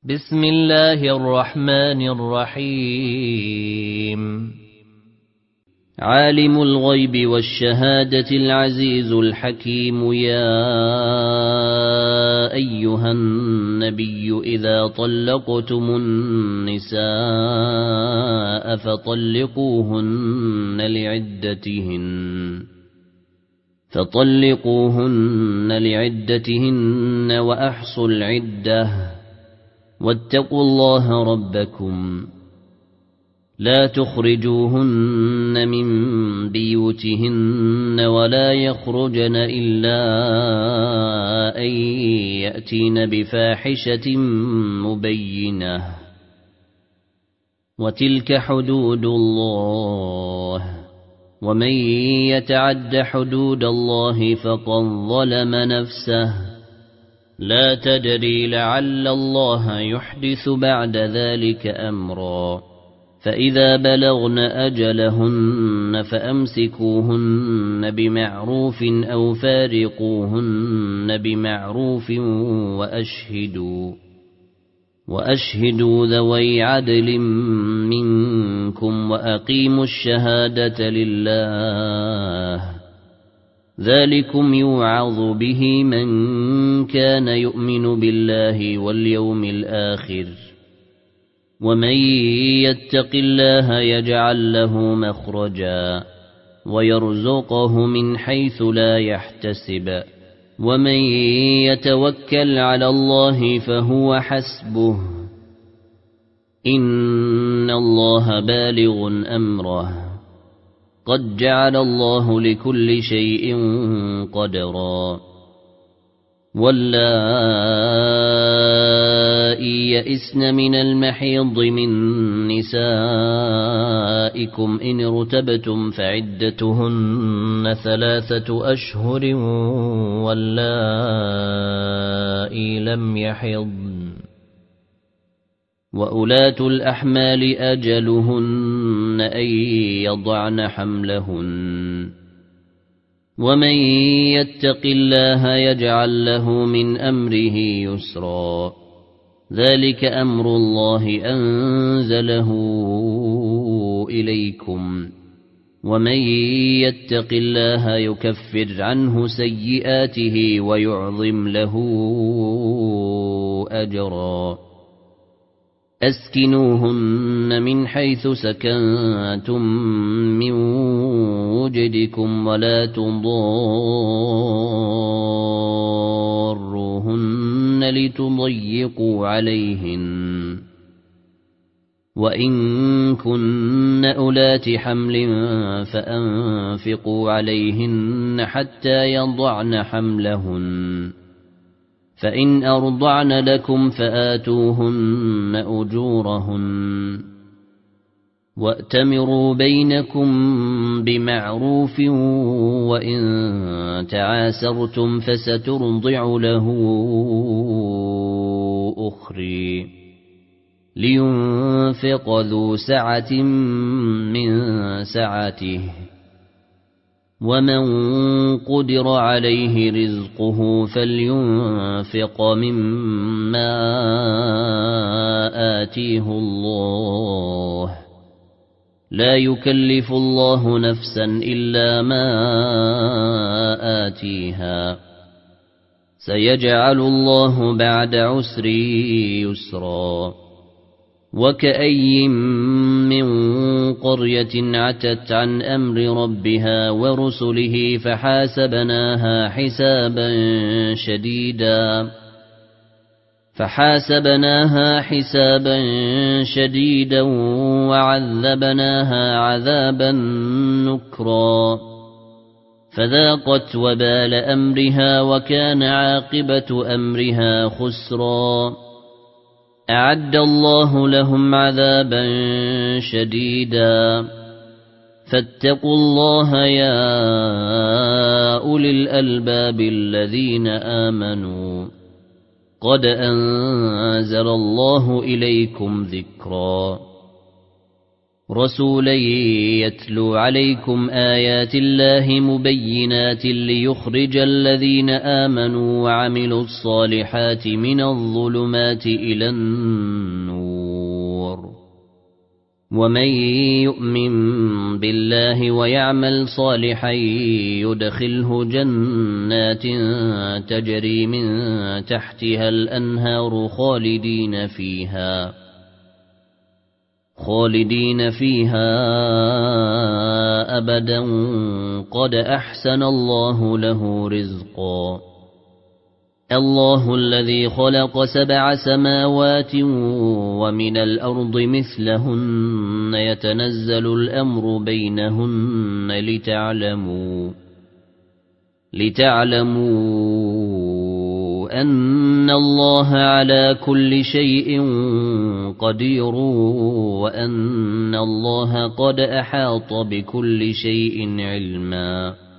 بسم الله الرحمن الرحيم عالم الغيب والشهادة العزيز الحكيم يا أيها النبي إذا طلقتم النساء فطلقوهن لعدتهن وأحصوا العدة واتقوا الله ربكم لا تخرجوهن من بيوتهن ولا يخرجن إلا أن يأتين بفاحشة مبينة وتلك حدود الله ومن يتعد حدود الله فقد ظلم نفسه لا تدري لعل الله يحدث بعد ذلك أمرا فإذا بلغن أجلهن فأمسكوهن بمعروف أو فارقوهن بمعروف وأشهدوا ذوي عدل منكم وأقيموا الشهادة لله ذلكم يوعظ به من كان يؤمن بالله واليوم الآخر ومن يتق الله يجعل له مخرجا ويرزقه من حيث لا يحتسب ومن يتوكل على الله فهو حسبه إن الله بالغ أمره قد جعل الله لكل شيء قدرا واللائي يئسن من المحيض من نسائكم إن ارتبتم فعدتهن 3 أشهر واللائي لم يحضن وأولاة الأحمال أجلهن أن يضعن حملهن ومن يتق الله يجعل له من أمره يسرا ذلك أمر الله أنزله إليكم ومن يتق الله يكفر عنه سيئاته ويعظم له أجرا أسكنوهن من حيث سكنتم من وجدكم ولا تضاروهن لتضيقوا عليهن وإن كن أولات حمل فأنفقوا عليهن حتى يضعن حملهن فإن أرضعن لكم فآتوهن أجورهن وأتمروا بينكم بمعروف وإن تعاسرتم فسترضع له أخرى لينفق ذو سعة من سعته ومن قدر عليه رزقه فلينفق مما آتيه الله لا يكلف الله نفسا إلا ما آتيها سيجعل الله بعد عسر يسرا وكأي من قرية عتت عن أمر ربها ورسله فحاسبناها حسابا شديدا وعذبناها عذابا نكرا فذاقت وبال أمرها وكان عاقبة أمرها خسرا أعد الله لهم عذابا شديدا فاتقوا الله يا أولي الألباب الذين آمنوا قد أنزل الله إليكم ذكرا رسولا يتلو عليكم آيات الله مبينات ليخرج الذين آمنوا وعملوا الصالحات من الظلمات إلى النور ومن يؤمن بالله ويعمل صالحا يدخله جنات تجري من تحتها الأنهار خالدين فيها أبدا قد أحسن الله له رزقا الله الذي خلق 7 سماوات ومن الأرض مثلهن يتنزل الأمر بينهن لتعلموا أن الله على كل شيء قدير وأن الله قد أحاط بكل شيء علما